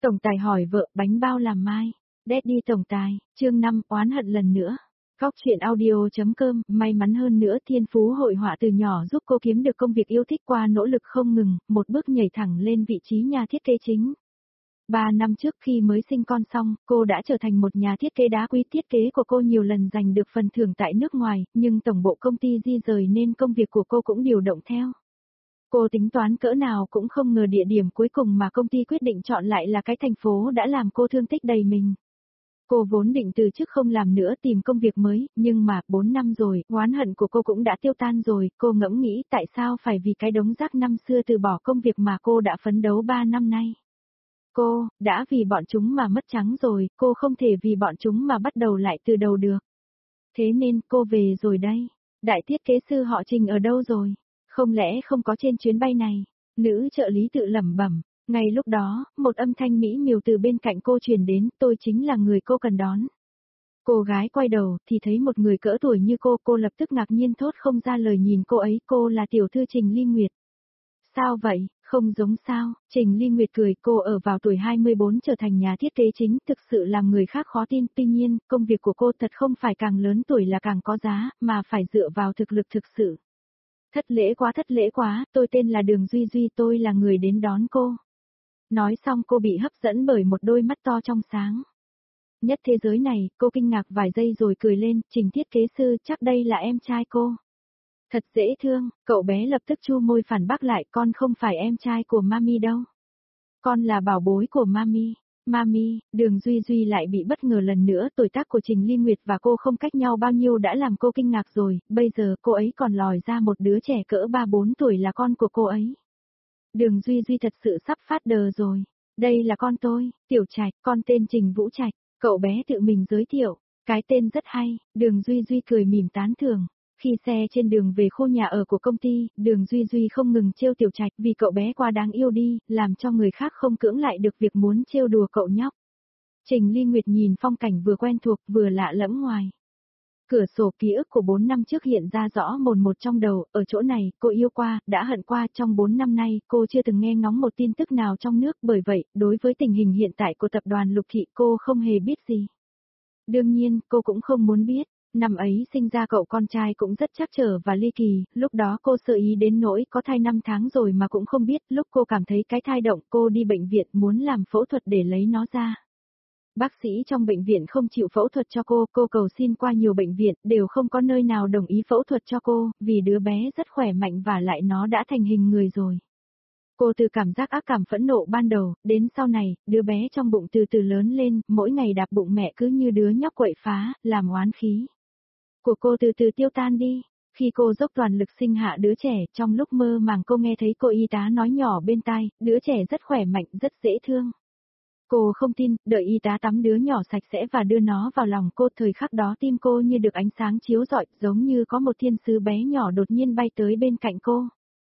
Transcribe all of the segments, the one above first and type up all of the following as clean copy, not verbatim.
Tổng tài hỏi vợ, bánh bao làm mai. Daddy tổng tài, chương 5, oán hận lần nữa. Góc truyện audio.com, may mắn hơn nữa thiên phú hội họa từ nhỏ giúp cô kiếm được công việc yêu thích qua nỗ lực không ngừng, một bước nhảy thẳng lên vị trí nhà thiết kế chính. 3 năm trước khi mới sinh con xong, cô đã trở thành một nhà thiết kế đá quý. Thiết kế của cô nhiều lần giành được phần thưởng tại nước ngoài, nhưng tổng bộ công ty di rời nên công việc của cô cũng điều động theo. Cô tính toán cỡ nào cũng không ngờ địa điểm cuối cùng mà công ty quyết định chọn lại là cái thành phố đã làm cô thương tích đầy mình. Cô vốn định từ chức không làm nữa tìm công việc mới, nhưng mà 4 năm rồi, oán hận của cô cũng đã tiêu tan rồi. Cô ngẫm nghĩ tại sao phải vì cái đống rác năm xưa từ bỏ công việc mà cô đã phấn đấu 3 năm nay. Cô, đã vì bọn chúng mà mất trắng rồi, cô không thể vì bọn chúng mà bắt đầu lại từ đầu được. Thế nên cô về rồi đây. Đại thiết kế sư họ Trình ở đâu rồi? Không lẽ không có trên chuyến bay này? Nữ trợ lý tự lẩm bẩm. Ngay lúc đó, một âm thanh mỹ miều từ bên cạnh cô truyền đến, tôi chính là người cô cần đón. Cô gái quay đầu, thì thấy một người cỡ tuổi như cô lập tức ngạc nhiên thốt không ra lời nhìn cô ấy, cô là tiểu thư Trình Ly Nguyệt. Sao vậy, không giống sao, Trình Ly Nguyệt cười, cô ở vào tuổi 24 trở thành nhà thiết kế chính, thực sự làm người khác khó tin, tuy nhiên, công việc của cô thật không phải càng lớn tuổi là càng có giá, mà phải dựa vào thực lực thực sự. Thất lễ quá, tôi tên là Đường Duy Duy, tôi là người đến đón cô. Nói xong cô bị hấp dẫn bởi một đôi mắt to trong sáng. Nhất thế giới này, cô kinh ngạc vài giây rồi cười lên, Trình thiết kế sư, chắc đây là em trai cô. Thật dễ thương, cậu bé lập tức chu môi phản bác lại, con không phải em trai của Mami đâu. Con là bảo bối của Mami. Mami, Đường Duy Duy lại bị bất ngờ lần nữa, tuổi tác của Trình Ly Nguyệt và cô không cách nhau bao nhiêu đã làm cô kinh ngạc rồi, bây giờ cô ấy còn lòi ra một đứa trẻ cỡ 3-4 tuổi là con của cô ấy. Đường Duy Duy thật sự sắp phát đờ rồi. Đây là con tôi, Tiểu Trạch, con tên Trình Vũ Trạch, cậu bé tự mình giới thiệu, cái tên rất hay, Đường Duy Duy cười mỉm tán thưởng. Khi xe trên đường về khu nhà ở của công ty, Đường Duy Duy không ngừng trêu Tiểu Trạch vì cậu bé quá đáng yêu đi, làm cho người khác không cưỡng lại được việc muốn trêu đùa cậu nhóc. Trình Ly Nguyệt nhìn phong cảnh vừa quen thuộc vừa lạ lẫm ngoài. Cửa sổ ký ức của 4 năm trước hiện ra rõ mồn một trong đầu, ở chỗ này, cô yêu qua, đã hận qua, trong 4 năm nay, cô chưa từng nghe ngóng một tin tức nào trong nước, bởi vậy, đối với tình hình hiện tại của tập đoàn Lục Thị cô không hề biết gì. Đương nhiên, cô cũng không muốn biết, năm ấy sinh ra cậu con trai cũng rất trắc trở và ly kỳ, lúc đó cô sợ ý đến nỗi có thai 5 tháng rồi mà cũng không biết, lúc cô cảm thấy cái thai động cô đi bệnh viện muốn làm phẫu thuật để lấy nó ra. Bác sĩ trong bệnh viện không chịu phẫu thuật cho cô cầu xin qua nhiều bệnh viện, đều không có nơi nào đồng ý phẫu thuật cho cô, vì đứa bé rất khỏe mạnh và lại nó đã thành hình người rồi. Cô từ cảm giác ác cảm phẫn nộ ban đầu, đến sau này, đứa bé trong bụng từ từ lớn lên, mỗi ngày đạp bụng mẹ cứ như đứa nhóc quậy phá, làm oán khí. Của cô từ từ tiêu tan đi, khi cô dốc toàn lực sinh hạ đứa trẻ, trong lúc mơ màng cô nghe thấy cô y tá nói nhỏ bên tai, đứa trẻ rất khỏe mạnh, rất dễ thương. Cô không tin, đợi y tá tắm đứa nhỏ sạch sẽ và đưa nó vào lòng cô, thời khắc đó tim cô như được ánh sáng chiếu rọi, giống như có một thiên sứ bé nhỏ đột nhiên bay tới bên cạnh cô.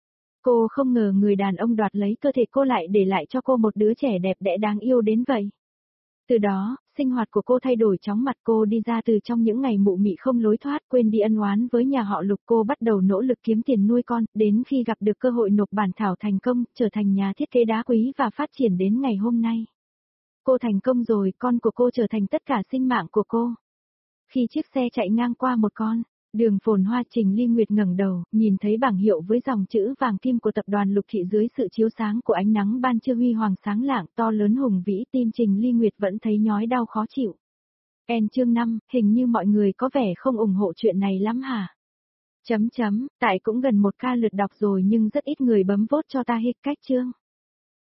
Cô không ngờ người đàn ông đoạt lấy cơ thể cô lại để lại cho cô một đứa trẻ đẹp đẽ đáng yêu đến vậy. Từ đó, sinh hoạt của cô thay đổi chóng mặt, cô đi ra từ trong những ngày mụ mị không lối thoát, quên đi ân oán với nhà họ Lục, cô bắt đầu nỗ lực kiếm tiền nuôi con, đến khi gặp được cơ hội nộp bản thảo thành công, trở thành nhà thiết kế đá quý và phát triển đến ngày hôm nay. Cô thành công rồi, con của cô trở thành tất cả sinh mạng của cô. Khi chiếc xe chạy ngang qua một con đường phồn hoa, Trình Ly Nguyệt ngẩng đầu, nhìn thấy bảng hiệu với dòng chữ vàng kim của tập đoàn Lục Thị dưới sự chiếu sáng của ánh nắng ban trưa huy hoàng sáng lạng to lớn hùng vĩ, tim Trình Ly Nguyệt vẫn thấy nhói đau khó chịu. Chương 5, hình như mọi người có vẻ không ủng hộ chuyện này lắm hả? Tại cũng gần 1k lượt đọc rồi nhưng rất ít người bấm vote cho ta hết cách chương.